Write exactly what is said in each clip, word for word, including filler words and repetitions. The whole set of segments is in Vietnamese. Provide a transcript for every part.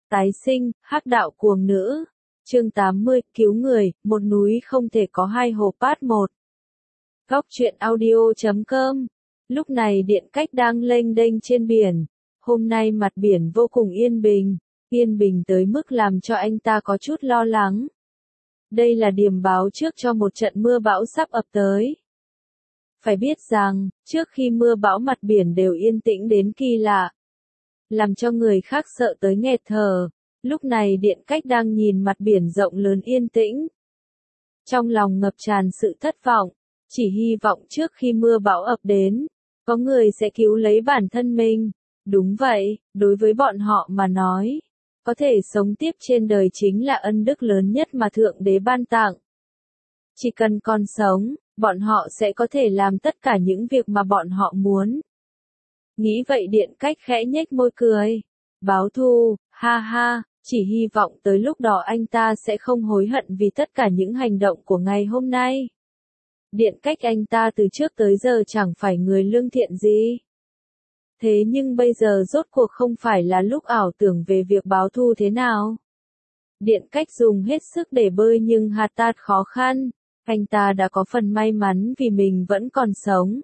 Tái sinh, hắc đạo cuồng nữ. Chương tám mươi, cứu người, một núi không thể có hai hồ part một. Góc truyện audio chấm com. Lúc này Điện Cách đang lênh đênh trên biển. Hôm nay mặt biển vô cùng yên bình, yên bình tới mức làm cho anh ta có chút lo lắng. Đây là điểm báo trước cho một trận mưa bão sắp ập tới. Phải biết rằng, trước khi mưa bão mặt biển đều yên tĩnh đến kỳ lạ, làm cho người khác sợ tới nghẹt thở. Lúc này Điện Cách đang nhìn mặt biển rộng lớn yên tĩnh. Trong lòng ngập tràn sự thất vọng, chỉ hy vọng trước khi mưa bão ập đến, có người sẽ cứu lấy bản thân mình. Đúng vậy, đối với bọn họ mà nói, có thể sống tiếp trên đời chính là ân đức lớn nhất mà Thượng Đế ban tặng. Chỉ cần còn sống, bọn họ sẽ có thể làm tất cả những việc mà bọn họ muốn. Nghĩ vậy Điện Cách khẽ nhếch môi cười. Báo thù, ha ha, chỉ hy vọng tới lúc đó anh ta sẽ không hối hận vì tất cả những hành động của ngày hôm nay. Điện Cách anh ta từ trước tới giờ chẳng phải người lương thiện gì. Thế nhưng bây giờ rốt cuộc không phải là lúc ảo tưởng về việc báo thù thế nào. Điện Cách dùng hết sức để bơi nhưng hạt tát khó khăn. Anh ta đã có phần may mắn vì mình vẫn còn sống.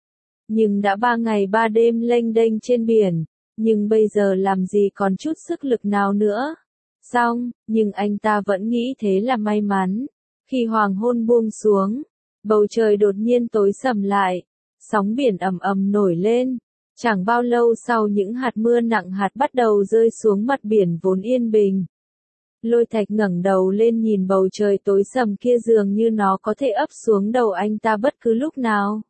Nhưng đã ba ngày ba đêm lênh đênh trên biển, nhưng bây giờ làm gì còn chút sức lực nào nữa. Xong, nhưng anh ta vẫn nghĩ thế là may mắn. Khi hoàng hôn buông xuống, bầu trời đột nhiên tối sầm lại, sóng biển ầm ầm nổi lên. Chẳng bao lâu sau những hạt mưa nặng hạt bắt đầu rơi xuống mặt biển vốn yên bình. Lôi Thạch ngẩng đầu lên nhìn bầu trời tối sầm kia dường như nó có thể ấp xuống đầu anh ta bất cứ lúc nào.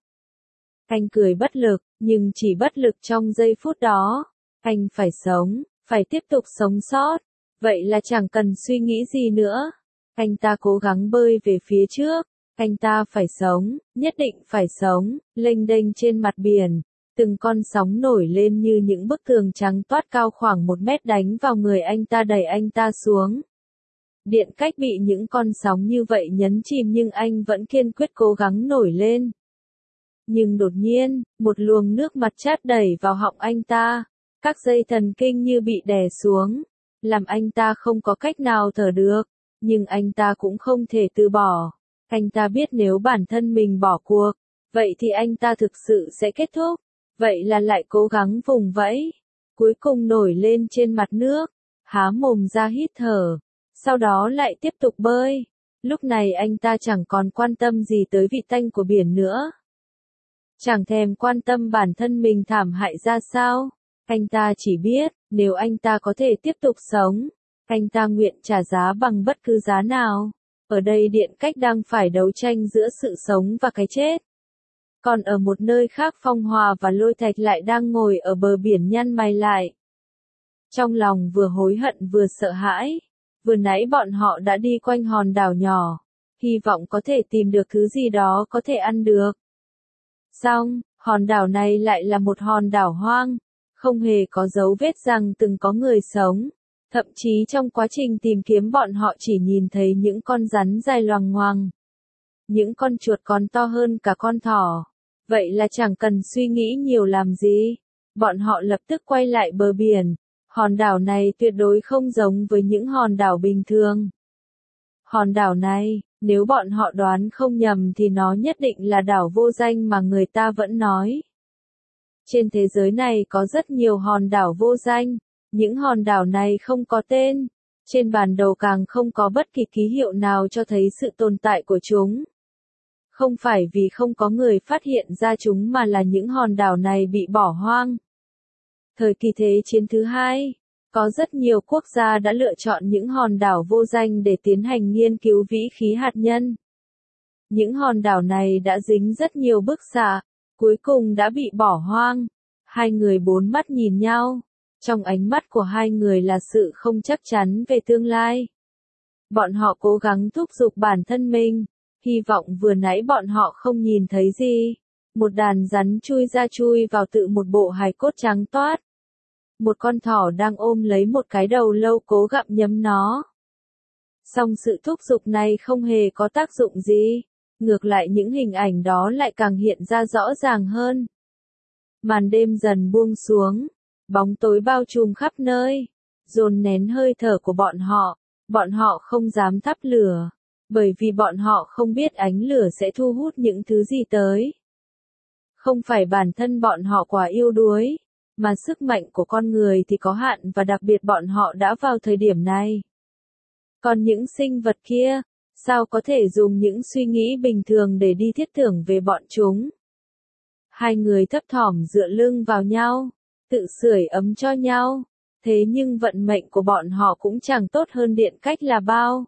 Anh cười bất lực, nhưng chỉ bất lực trong giây phút đó. Anh phải sống, phải tiếp tục sống sót. Vậy là chẳng cần suy nghĩ gì nữa. Anh ta cố gắng bơi về phía trước. Anh ta phải sống, nhất định phải sống, lênh đênh trên mặt biển. Từng con sóng nổi lên như những bức tường trắng toát cao khoảng một mét đánh vào người anh ta đẩy anh ta xuống. Điện Cách bị những con sóng như vậy nhấn chìm nhưng anh vẫn kiên quyết cố gắng nổi lên. Nhưng đột nhiên, một luồng nước mặt chát đẩy vào họng anh ta. Các dây thần kinh như bị đè xuống, làm anh ta không có cách nào thở được. Nhưng anh ta cũng không thể từ bỏ. Anh ta biết nếu bản thân mình bỏ cuộc, vậy thì anh ta thực sự sẽ kết thúc. Vậy là lại cố gắng vùng vẫy. Cuối cùng nổi lên trên mặt nước, há mồm ra hít thở. Sau đó lại tiếp tục bơi. Lúc này anh ta chẳng còn quan tâm gì tới vị tanh của biển nữa. Chẳng thèm quan tâm bản thân mình thảm hại ra sao. Anh ta chỉ biết, nếu anh ta có thể tiếp tục sống, anh ta nguyện trả giá bằng bất cứ giá nào. Ở đây Điện Cách đang phải đấu tranh giữa sự sống và cái chết. Còn ở một nơi khác Phong Hòa và Lôi Thạch lại đang ngồi ở bờ biển nhăn mày lại. Trong lòng vừa hối hận vừa sợ hãi. Vừa nãy bọn họ đã đi quanh hòn đảo nhỏ, hy vọng có thể tìm được thứ gì đó có thể ăn được. Xong, hòn đảo này lại là một hòn đảo hoang, không hề có dấu vết rằng từng có người sống. Thậm chí trong quá trình tìm kiếm bọn họ chỉ nhìn thấy những con rắn dài loằng ngoằng. Những con chuột còn to hơn cả con thỏ. Vậy là chẳng cần suy nghĩ nhiều làm gì. Bọn họ lập tức quay lại bờ biển. Hòn đảo này tuyệt đối không giống với những hòn đảo bình thường. Hòn đảo này, nếu bọn họ đoán không nhầm thì nó nhất định là đảo vô danh mà người ta vẫn nói. Trên thế giới này có rất nhiều hòn đảo vô danh. Những hòn đảo này không có tên. Trên bản đồ càng không có bất kỳ ký hiệu nào cho thấy sự tồn tại của chúng. Không phải vì không có người phát hiện ra chúng mà là những hòn đảo này bị bỏ hoang. Thời kỳ Thế chiến thứ hai, có rất nhiều quốc gia đã lựa chọn những hòn đảo vô danh để tiến hành nghiên cứu vĩ khí hạt nhân. Những hòn đảo này đã dính rất nhiều bức xạ, cuối cùng đã bị bỏ hoang. Hai người bốn mắt nhìn nhau. Trong ánh mắt của hai người là sự không chắc chắn về tương lai. Bọn họ cố gắng thúc giục bản thân mình, hy vọng vừa nãy bọn họ không nhìn thấy gì. Một đàn rắn chui ra chui vào tự một bộ hài cốt trắng toát. Một con thỏ đang ôm lấy một cái đầu lâu cố gặm nhấm nó. Song sự thúc giục này không hề có tác dụng gì. Ngược lại những hình ảnh đó lại càng hiện ra rõ ràng hơn. Màn đêm dần buông xuống. Bóng tối bao trùm khắp nơi. dồn nén hơi thở của bọn họ, bọn họ không dám thắp lửa, bởi vì bọn họ không biết ánh lửa sẽ thu hút những thứ gì tới. Không phải bản thân bọn họ quá yếu đuối, mà sức mạnh của con người thì có hạn và đặc biệt bọn họ đã vào thời điểm này. Còn những sinh vật kia, sao có thể dùng những suy nghĩ bình thường để đi thiết tưởng về bọn chúng? Hai người thấp thỏm dựa lưng vào nhau, tự sưởi ấm cho nhau, thế nhưng vận mệnh của bọn họ cũng chẳng tốt hơn Điện Cách là bao.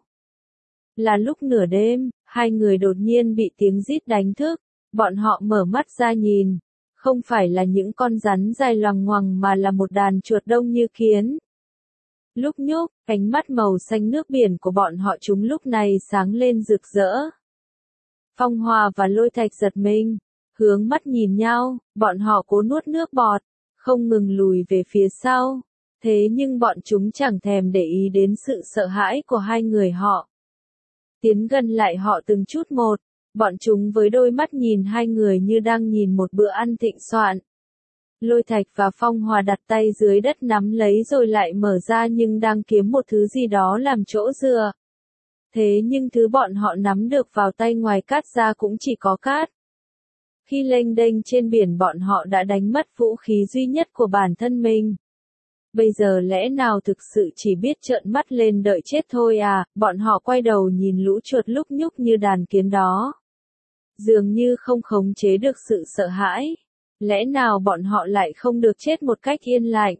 Là lúc nửa đêm, hai người đột nhiên bị tiếng rít đánh thức, bọn họ mở mắt ra nhìn, không phải là những con rắn dài loằng ngoằng mà là một đàn chuột đông như kiến. Lúc nhúc, ánh mắt màu xanh nước biển của bọn họ chúng lúc này sáng lên rực rỡ. Phong Hòa và Lôi Thạch giật mình, hướng mắt nhìn nhau, bọn họ cố nuốt nước bọt, không ngừng lùi về phía sau. Thế nhưng bọn chúng chẳng thèm để ý đến sự sợ hãi của hai người họ. Tiến gần lại họ từng chút một, bọn chúng với đôi mắt nhìn hai người như đang nhìn một bữa ăn thịnh soạn. Lôi Thạch và Phong Hòa đặt tay dưới đất nắm lấy rồi lại mở ra nhưng đang kiếm một thứ gì đó làm chỗ dựa. Thế nhưng thứ bọn họ nắm được vào tay ngoài cát ra cũng chỉ có cát. Khi lênh đênh trên biển bọn họ đã đánh mất vũ khí duy nhất của bản thân mình. Bây giờ lẽ nào thực sự chỉ biết trợn mắt lên đợi chết thôi à, bọn họ quay đầu nhìn lũ chuột lúc nhúc như đàn kiến đó. Dường như không khống chế được sự sợ hãi. Lẽ nào bọn họ lại không được chết một cách yên lặng?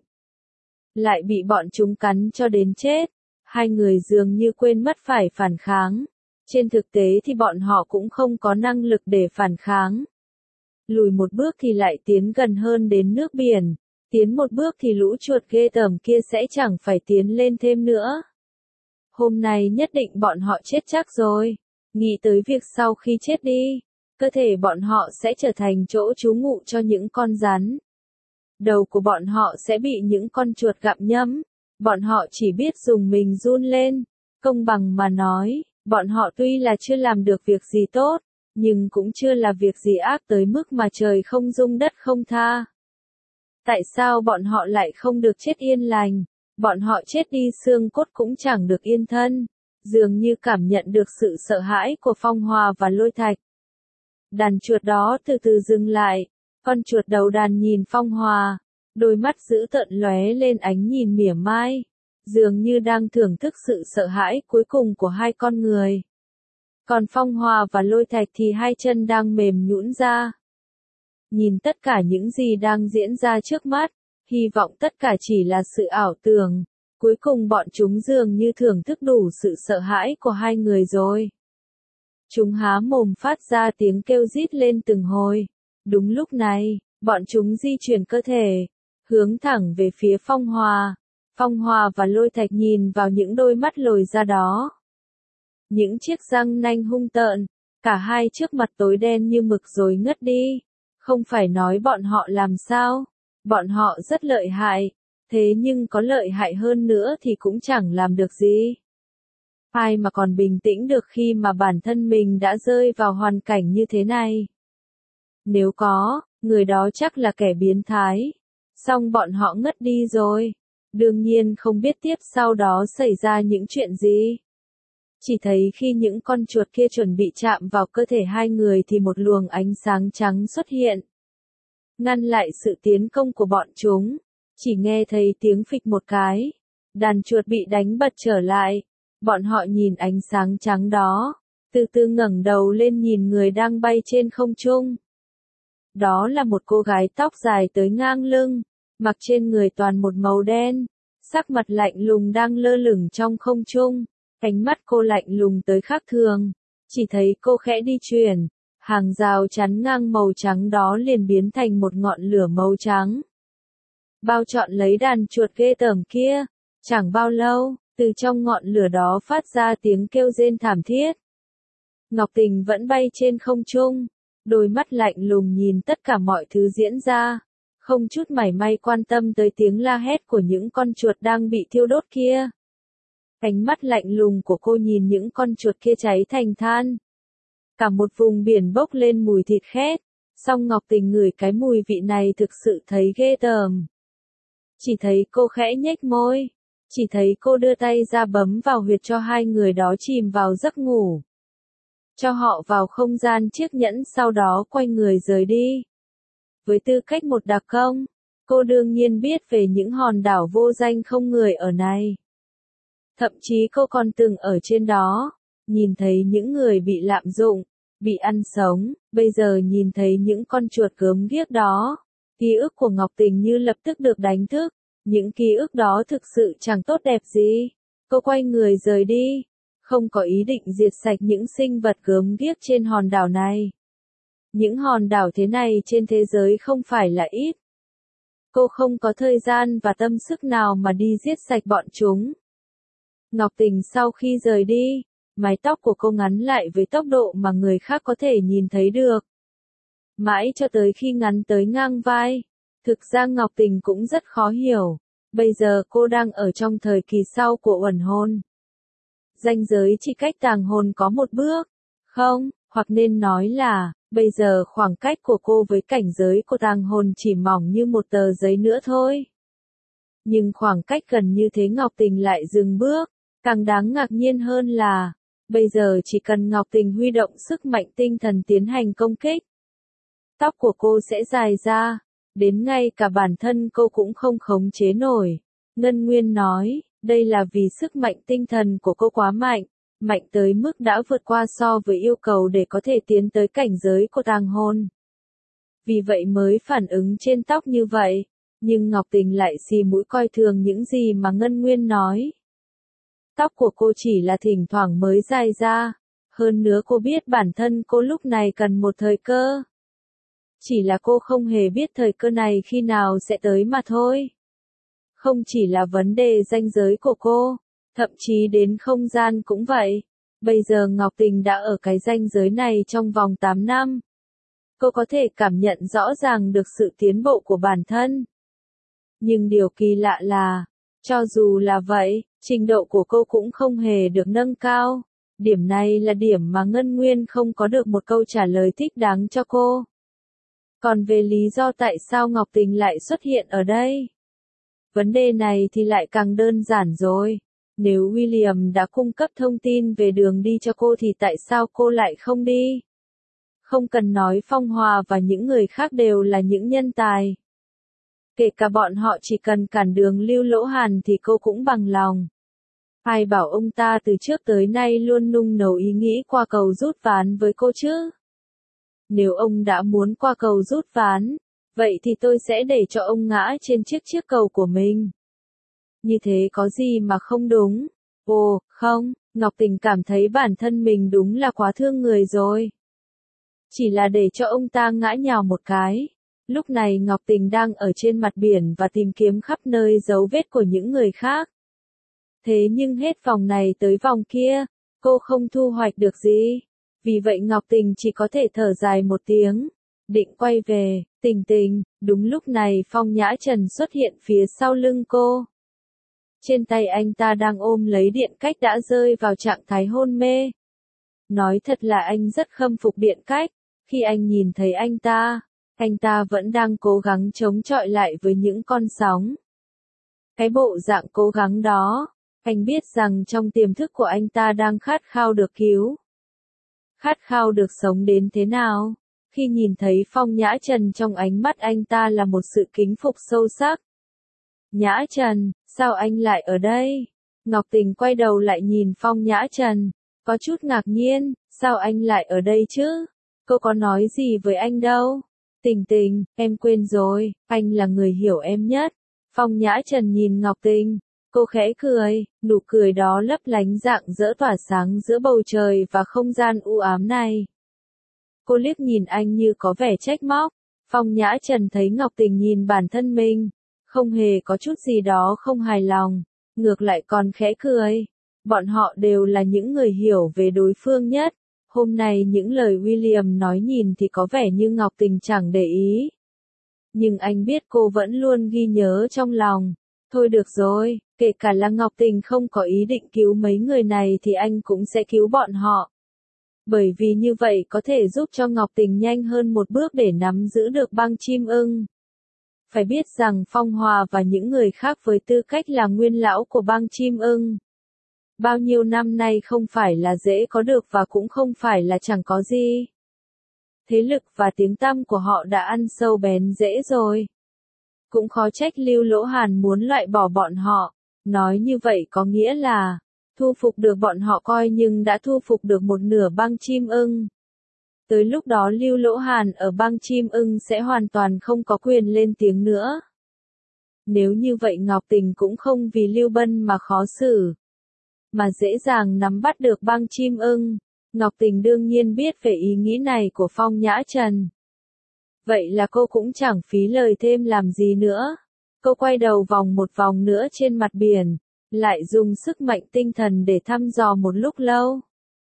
Lại bị bọn chúng cắn cho đến chết. Hai người dường như quên mất phải phản kháng. Trên thực tế thì bọn họ cũng không có năng lực để phản kháng. Lùi một bước thì lại tiến gần hơn đến nước biển. Tiến một bước thì lũ chuột ghê tởm kia sẽ chẳng phải tiến lên thêm nữa. Hôm nay nhất định bọn họ chết chắc rồi. Nghĩ tới việc sau khi chết đi, cơ thể bọn họ sẽ trở thành chỗ trú ngụ cho những con rắn. Đầu của bọn họ sẽ bị những con chuột gặm nhấm. Bọn họ chỉ biết dùng mình run lên. Công bằng mà nói, bọn họ tuy là chưa làm được việc gì tốt, nhưng cũng chưa là việc gì ác tới mức mà trời không dung đất không tha. Tại sao bọn họ lại không được chết yên lành? Bọn họ chết đi xương cốt cũng chẳng được yên thân. Dường như cảm nhận được sự sợ hãi của Phong Hòa và Lôi Thạch. Đàn chuột đó từ từ dừng lại. Con chuột đầu đàn nhìn Phong Hòa. Đôi mắt dữ tợn lóe lên ánh nhìn mỉa mai. Dường như đang thưởng thức sự sợ hãi cuối cùng của hai con người. Còn Phong Hòa và Lôi Thạch thì hai chân đang mềm nhũn ra. Nhìn tất cả những gì đang diễn ra trước mắt, hy vọng tất cả chỉ là sự ảo tưởng. Cuối cùng bọn chúng dường như thưởng thức đủ sự sợ hãi của hai người rồi. Chúng há mồm phát ra tiếng kêu rít lên từng hồi. Đúng lúc này, bọn chúng di chuyển cơ thể, hướng thẳng về phía Phong Hòa. Phong Hòa và Lôi Thạch nhìn vào những đôi mắt lồi ra đó. Những chiếc răng nanh hung tợn, cả hai trước mặt tối đen như mực rồi ngất đi. Không phải nói bọn họ làm sao, bọn họ rất lợi hại, thế nhưng có lợi hại hơn nữa thì cũng chẳng làm được gì. Ai mà còn bình tĩnh được khi mà bản thân mình đã rơi vào hoàn cảnh như thế này? Nếu có, người đó chắc là kẻ biến thái. Xong bọn họ ngất đi rồi. Đương nhiên không biết tiếp sau đó xảy ra những chuyện gì. Chỉ thấy khi những con chuột kia chuẩn bị chạm vào cơ thể hai người thì một luồng ánh sáng trắng xuất hiện. Ngăn lại sự tiến công của bọn chúng. Chỉ nghe thấy tiếng phịch một cái. Đàn chuột bị đánh bật trở lại. Bọn họ nhìn ánh sáng trắng đó. Từ từ ngẩng đầu lên nhìn người đang bay trên không trung. Đó là một cô gái tóc dài tới ngang lưng. Mặc trên người toàn một màu đen. Sắc mặt lạnh lùng đang lơ lửng trong không trung. Ánh mắt cô lạnh lùng tới khác thường. Chỉ thấy cô khẽ đi chuyển. Hàng rào chắn ngang màu trắng đó liền biến thành một ngọn lửa màu trắng. Bao trọn lấy đàn chuột ghê tởm kia. Chẳng bao lâu, từ trong ngọn lửa đó phát ra tiếng kêu rên thảm thiết. Ngọc Tình vẫn bay trên không trung. Đôi mắt lạnh lùng nhìn tất cả mọi thứ diễn ra. Không chút mảy may quan tâm tới tiếng la hét của những con chuột đang bị thiêu đốt kia. Ánh mắt lạnh lùng của cô nhìn những con chuột kia cháy thành than. Cả một vùng biển bốc lên mùi thịt khét. Song Ngọc Tình ngửi cái mùi vị này thực sự thấy ghê tởm. Chỉ thấy cô khẽ nhếch môi. Chỉ thấy cô đưa tay ra bấm vào huyệt cho hai người đó chìm vào giấc ngủ. Cho họ vào không gian chiếc nhẫn sau đó quay người rời đi. Với tư cách một đặc công, cô đương nhiên biết về những hòn đảo vô danh không người ở này. Thậm chí cô còn từng ở trên đó, nhìn thấy những người bị lạm dụng, bị ăn sống, bây giờ nhìn thấy những con chuột gớm ghiếc đó. Ký ức của Ngọc Tình như lập tức được đánh thức, những ký ức đó thực sự chẳng tốt đẹp gì. Cô quay người rời đi, không có ý định diệt sạch những sinh vật gớm ghiếc trên hòn đảo này. Những hòn đảo thế này trên thế giới không phải là ít. Cô không có thời gian và tâm sức nào mà đi giết sạch bọn chúng. Ngọc Tình sau khi rời đi, mái tóc của cô ngắn lại với tốc độ mà người khác có thể nhìn thấy được. Mãi cho tới khi ngắn tới ngang vai. Thực ra Ngọc Tình cũng rất khó hiểu. Bây giờ cô đang ở trong thời kỳ sau của uẩn hôn. Ranh giới chỉ cách tàng hồn có một bước. Không, hoặc nên nói là, bây giờ khoảng cách của cô với cảnh giới của tàng hồn chỉ mỏng như một tờ giấy nữa thôi. Nhưng khoảng cách gần như thế Ngọc Tình lại dừng bước. Càng đáng ngạc nhiên hơn là, bây giờ chỉ cần Ngọc Tình huy động sức mạnh tinh thần tiến hành công kích. Tóc của cô sẽ dài ra, đến ngay cả bản thân cô cũng không khống chế nổi. Ngân Nguyên nói, đây là vì sức mạnh tinh thần của cô quá mạnh, mạnh tới mức đã vượt qua so với yêu cầu để có thể tiến tới cảnh giới của tàng hồn. Vì vậy mới phản ứng trên tóc như vậy, nhưng Ngọc Tình lại xì mũi coi thường những gì mà Ngân Nguyên nói. Tóc của cô chỉ là thỉnh thoảng mới dài ra, hơn nữa cô biết bản thân cô lúc này cần một thời cơ. Chỉ là cô không hề biết thời cơ này khi nào sẽ tới mà thôi. Không chỉ là vấn đề ranh giới của cô, thậm chí đến không gian cũng vậy. Bây giờ Ngọc Tình đã ở cái ranh giới này trong vòng tám năm. Cô có thể cảm nhận rõ ràng được sự tiến bộ của bản thân. Nhưng điều kỳ lạ là, cho dù là vậy, trình độ của cô cũng không hề được nâng cao. Điểm này là điểm mà Ngân Nguyên không có được một câu trả lời thích đáng cho cô. Còn về lý do tại sao Ngọc Tình lại xuất hiện ở đây? Vấn đề này thì lại càng đơn giản rồi. Nếu William đã cung cấp thông tin về đường đi cho cô thì tại sao cô lại không đi? Không cần nói Phong Hòa và những người khác đều là những nhân tài. Kể cả bọn họ chỉ cần cản đường Lưu Lỗ Hàn thì cô cũng bằng lòng. Ai bảo ông ta từ trước tới nay luôn nung nấu ý nghĩ qua cầu rút ván với cô chứ? Nếu ông đã muốn qua cầu rút ván, vậy thì tôi sẽ để cho ông ngã trên chiếc chiếc cầu của mình. Như thế có gì mà không đúng? Ồ, không, Ngọc Tình cảm thấy bản thân mình đúng là quá thương người rồi. Chỉ là để cho ông ta ngã nhào một cái. Lúc này Ngọc Tình đang ở trên mặt biển và tìm kiếm khắp nơi dấu vết của những người khác. Thế nhưng hết vòng này tới vòng kia, cô không thu hoạch được gì. Vì vậy Ngọc Tình chỉ có thể thở dài một tiếng, định quay về. Tình Tình, đúng lúc này Phong Nhã Trần xuất hiện phía sau lưng cô. Trên tay anh ta đang ôm lấy Điện Cách đã rơi vào trạng thái hôn mê. Nói thật là anh rất khâm phục Điện Cách, khi anh nhìn thấy anh ta, anh ta vẫn đang cố gắng chống chọi lại với những con sóng. Cái bộ dạng cố gắng đó, anh biết rằng trong tiềm thức của anh ta đang khát khao được cứu. Khát khao được sống đến thế nào? Khi nhìn thấy Phong Nhã Trần trong ánh mắt anh ta là một sự kính phục sâu sắc. Nhã Trần, sao anh lại ở đây? Ngọc Tình quay đầu lại nhìn Phong Nhã Trần, có chút ngạc nhiên, sao anh lại ở đây chứ? Cô có nói gì với anh đâu? Tình Tình, em quên rồi, anh là người hiểu em nhất. Phong Nhã Trần nhìn Ngọc Tình, cô khẽ cười, nụ cười đó lấp lánh rạng rỡ tỏa sáng giữa bầu trời và không gian u ám này. Cô liếc nhìn anh như có vẻ trách móc. Phong Nhã Trần thấy Ngọc Tình nhìn bản thân mình, không hề có chút gì đó không hài lòng, ngược lại còn khẽ cười. Bọn họ đều là những người hiểu về đối phương nhất. Hôm nay những lời William nói nhìn thì có vẻ như Ngọc Tình chẳng để ý. Nhưng anh biết cô vẫn luôn ghi nhớ trong lòng. Thôi được rồi, kể cả là Ngọc Tình không có ý định cứu mấy người này thì anh cũng sẽ cứu bọn họ. Bởi vì như vậy có thể giúp cho Ngọc Tình nhanh hơn một bước để nắm giữ được băng chim ưng. Phải biết rằng Phong Hòa và những người khác với tư cách là nguyên lão của bang chim ưng. Bao nhiêu năm nay không phải là dễ có được và cũng không phải là chẳng có gì. Thế lực và tiếng tăm của họ đã ăn sâu bén rễ rồi. Cũng khó trách Lưu Lỗ Hàn muốn loại bỏ bọn họ. Nói như vậy có nghĩa là, thu phục được bọn họ coi nhưng đã thu phục được một nửa bang chim ưng. Tới lúc đó Lưu Lỗ Hàn ở bang chim ưng sẽ hoàn toàn không có quyền lên tiếng nữa. Nếu như vậy Ngọc Tình cũng không vì Lưu Bân mà khó xử, mà dễ dàng nắm bắt được bang chim ưng. Ngọc Tình đương nhiên biết về ý nghĩ này của Phong Nhã Trần. Vậy là cô cũng chẳng phí lời thêm làm gì nữa. Cô quay đầu vòng một vòng nữa trên mặt biển, lại dùng sức mạnh tinh thần để thăm dò một lúc lâu.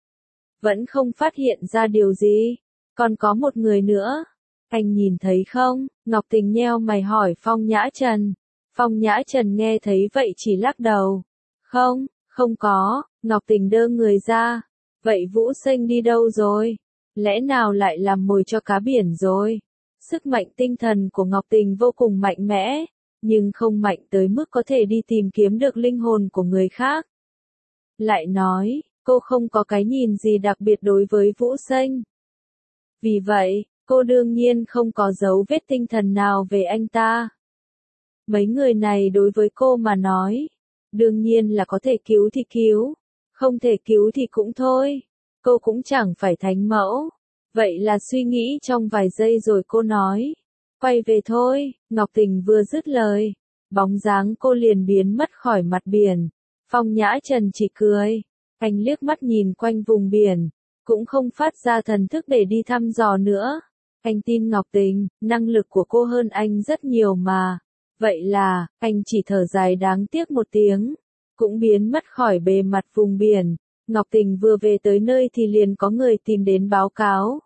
Vẫn không phát hiện ra điều gì. Còn có một người nữa. Anh nhìn thấy không? Ngọc Tình nheo mày hỏi Phong Nhã Trần. Phong Nhã Trần nghe thấy vậy chỉ lắc đầu. Không, không có. Ngọc Tình đơ người ra. Vậy Vũ Sinh đi đâu rồi? Lẽ nào lại làm mồi cho cá biển rồi? Sức mạnh tinh thần của Ngọc Tình vô cùng mạnh mẽ, nhưng không mạnh tới mức có thể đi tìm kiếm được linh hồn của người khác. Lại nói, cô không có cái nhìn gì đặc biệt đối với Vũ Sinh. Vì vậy, cô đương nhiên không có dấu vết tinh thần nào về anh ta. Mấy người này đối với cô mà nói, đương nhiên là có thể cứu thì cứu, không thể cứu thì cũng thôi. Cô cũng chẳng phải thánh mẫu. Vậy là suy nghĩ trong vài giây rồi cô nói. Quay về thôi. Ngọc Tình vừa dứt lời, bóng dáng cô liền biến mất khỏi mặt biển. Phong Nhã Trần chỉ cười. Anh liếc mắt nhìn quanh vùng biển, cũng không phát ra thần thức để đi thăm dò nữa. Anh tin Ngọc Tình, năng lực của cô hơn anh rất nhiều mà. Vậy là, anh chỉ thở dài đáng tiếc một tiếng, cũng biến mất khỏi bề mặt vùng biển. Ngọc Tình vừa về tới nơi thì liền có người tìm đến báo cáo.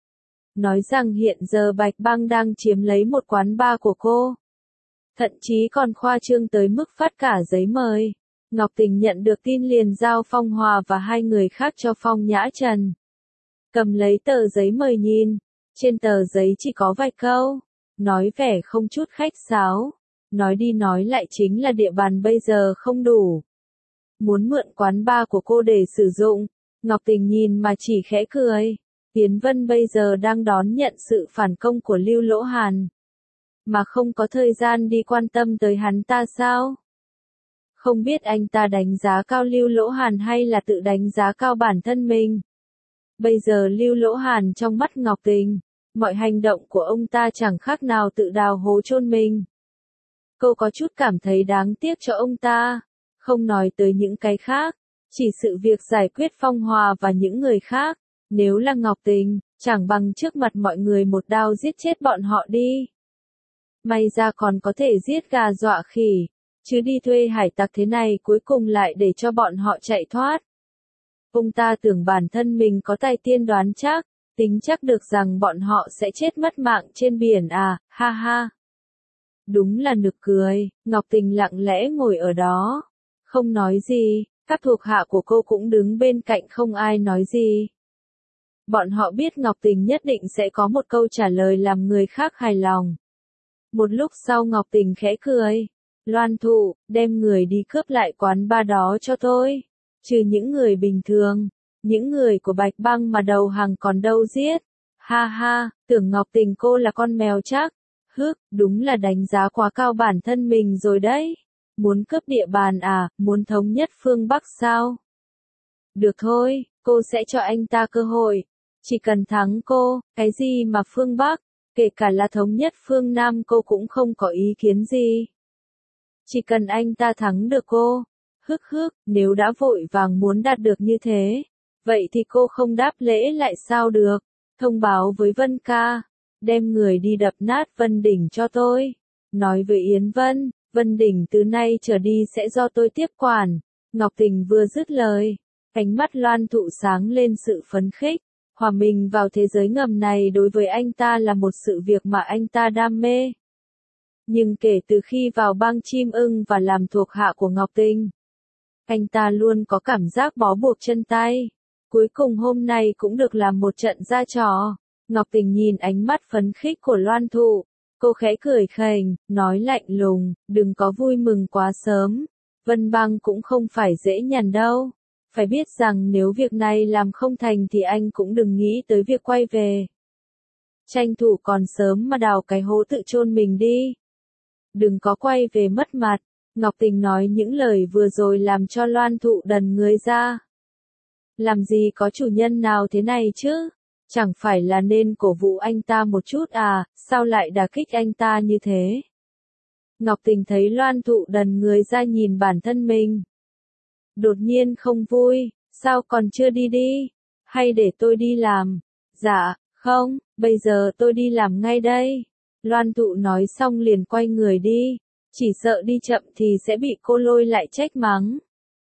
Nói rằng hiện giờ Bạch Băng đang chiếm lấy một quán bar của cô. Thậm chí còn khoa trương tới mức phát cả giấy mời. Ngọc Tình nhận được tin liền giao Phong Hòa và hai người khác cho Phong Nhã Trần. Cầm lấy tờ giấy mời nhìn. Trên tờ giấy chỉ có vài câu. Nói vẻ không chút khách sáo. Nói đi nói lại chính là địa bàn bây giờ không đủ. Muốn mượn quán bar của cô để sử dụng. Ngọc Tình nhìn mà chỉ khẽ cười. Tiến Vân bây giờ đang đón nhận sự phản công của Lưu Lỗ Hàn. Mà không có thời gian đi quan tâm tới hắn ta sao? Không biết anh ta đánh giá cao Lưu Lỗ Hàn hay là tự đánh giá cao bản thân mình. Bây giờ Lưu Lỗ Hàn trong mắt Ngọc Tình, mọi hành động của ông ta chẳng khác nào tự đào hố chôn mình. Cô có chút cảm thấy đáng tiếc cho ông ta. Không nói tới những cái khác, chỉ sự việc giải quyết Phong Hòa và những người khác. Nếu là Ngọc Tình, chẳng bằng trước mặt mọi người một đao giết chết bọn họ đi. May ra còn có thể giết gà dọa khỉ, chứ đi thuê hải tặc thế này cuối cùng lại để cho bọn họ chạy thoát. Ông ta tưởng bản thân mình có tài tiên đoán chắc, tính chắc được rằng bọn họ sẽ chết mất mạng trên biển à, ha ha. Đúng là nực cười. Ngọc Tình lặng lẽ ngồi ở đó, không nói gì, các thuộc hạ của cô cũng đứng bên cạnh không ai nói gì. Bọn họ biết Ngọc Tình nhất định sẽ có một câu trả lời làm người khác hài lòng. Một lúc sau Ngọc Tình khẽ cười. Loan Thụ, đem người đi cướp lại quán bar đó cho tôi. Trừ những người bình thường, những người của Bạch Băng mà đầu hàng còn đâu giết. Ha ha, tưởng Ngọc Tình cô là con mèo chắc. Hức, đúng là đánh giá quá cao bản thân mình rồi đấy. Muốn cướp địa bàn à, muốn thống nhất phương Bắc sao? Được thôi, cô sẽ cho anh ta cơ hội. Chỉ cần thắng cô, cái gì mà phương Bắc, kể cả là thống nhất phương Nam cô cũng không có ý kiến gì. Chỉ cần anh ta thắng được cô. Hức hức, nếu đã vội vàng muốn đạt được như thế, vậy thì cô không đáp lễ lại sao được. Thông báo với Vân ca, đem người đi đập nát Vân Đỉnh cho tôi. Nói với Yến Vân, Vân Đỉnh từ nay trở đi sẽ do tôi tiếp quản. Ngọc Tình vừa dứt lời, ánh mắt Loan Thụ sáng lên sự phấn khích. Hòa mình vào thế giới ngầm này đối với anh ta là một sự việc mà anh ta đam mê. Nhưng kể từ khi vào bang chim ưng và làm thuộc hạ của Ngọc Tình, anh ta luôn có cảm giác bó buộc chân tay. Cuối cùng hôm nay cũng được làm một trận ra trò. Ngọc Tình nhìn ánh mắt phấn khích của Loan Thụ, Cô khẽ cười khành, nói lạnh lùng, đừng có vui mừng quá sớm. Vân Băng cũng không phải dễ nhằn đâu. Phải biết rằng nếu việc này làm không thành thì anh cũng đừng nghĩ tới việc quay về. Tranh thủ còn sớm mà đào cái hố tự chôn mình đi. Đừng có quay về mất mặt. Ngọc Tình nói những lời vừa rồi làm cho Loan Thụ đần người ra. Làm gì có chủ nhân nào thế này chứ? Chẳng phải là nên cổ vũ anh ta một chút à, sao lại đả kích anh ta như thế? Ngọc Tình thấy Loan Thụ đần người ra nhìn bản thân mình. Đột nhiên không vui, sao còn chưa đi đi? Hay để tôi đi làm? Dạ, không, bây giờ tôi đi làm ngay đây. Loan Thụ nói xong liền quay người đi, chỉ sợ đi chậm thì sẽ bị cô Lôi lại trách mắng.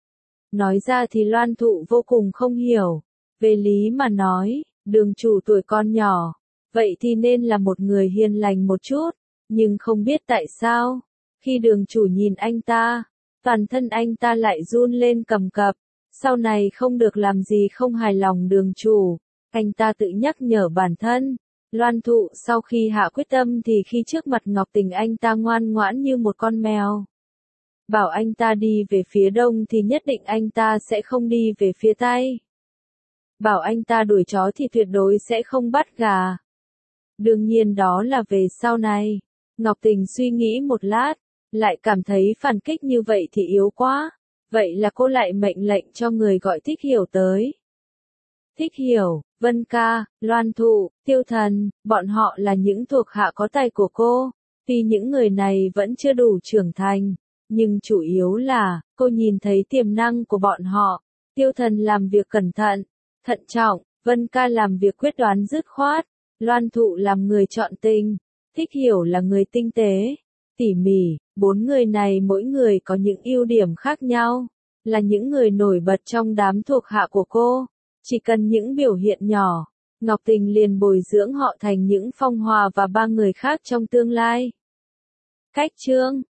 Nói ra thì Loan Thụ vô cùng không hiểu, về lý mà nói, Đường chủ tuổi con nhỏ, vậy thì nên là một người hiền lành một chút, nhưng không biết tại sao, khi đường chủ nhìn anh ta, toàn thân anh ta lại run lên cầm cập, sau này không được làm gì không hài lòng đường chủ, anh ta tự nhắc nhở bản thân. Loan Thụ sau khi hạ quyết tâm thì khi trước mặt Ngọc Tình anh ta ngoan ngoãn như một con mèo. Bảo anh ta đi về phía đông thì nhất định anh ta sẽ không đi về phía tây. Bảo anh ta đuổi chó thì tuyệt đối sẽ không bắt gà. Đương nhiên đó là về sau này. Ngọc Tình suy nghĩ một lát, lại cảm thấy phản kích như vậy thì yếu quá. Vậy là cô lại mệnh lệnh cho người gọi Thích Hiểu tới. Thích Hiểu, Vân Ca, Loan Thụ, Tiêu Thần, bọn họ là những thuộc hạ có tài của cô. Tuy những người này vẫn chưa đủ trưởng thành, nhưng chủ yếu là, cô nhìn thấy tiềm năng của bọn họ. Tiêu Thần làm việc cẩn thận, thận trọng, Vân Ca làm việc quyết đoán dứt khoát, Loan Thụ làm người chọn tình, Thích Hiểu là người tinh tế, tỉ mỉ, bốn người này mỗi người có những ưu điểm khác nhau, là những người nổi bật trong đám thuộc hạ của cô. Chỉ cần những biểu hiện nhỏ, Ngọc Tình liền bồi dưỡng họ thành những Phong Hòa và ba người khác trong tương lai. Cách chương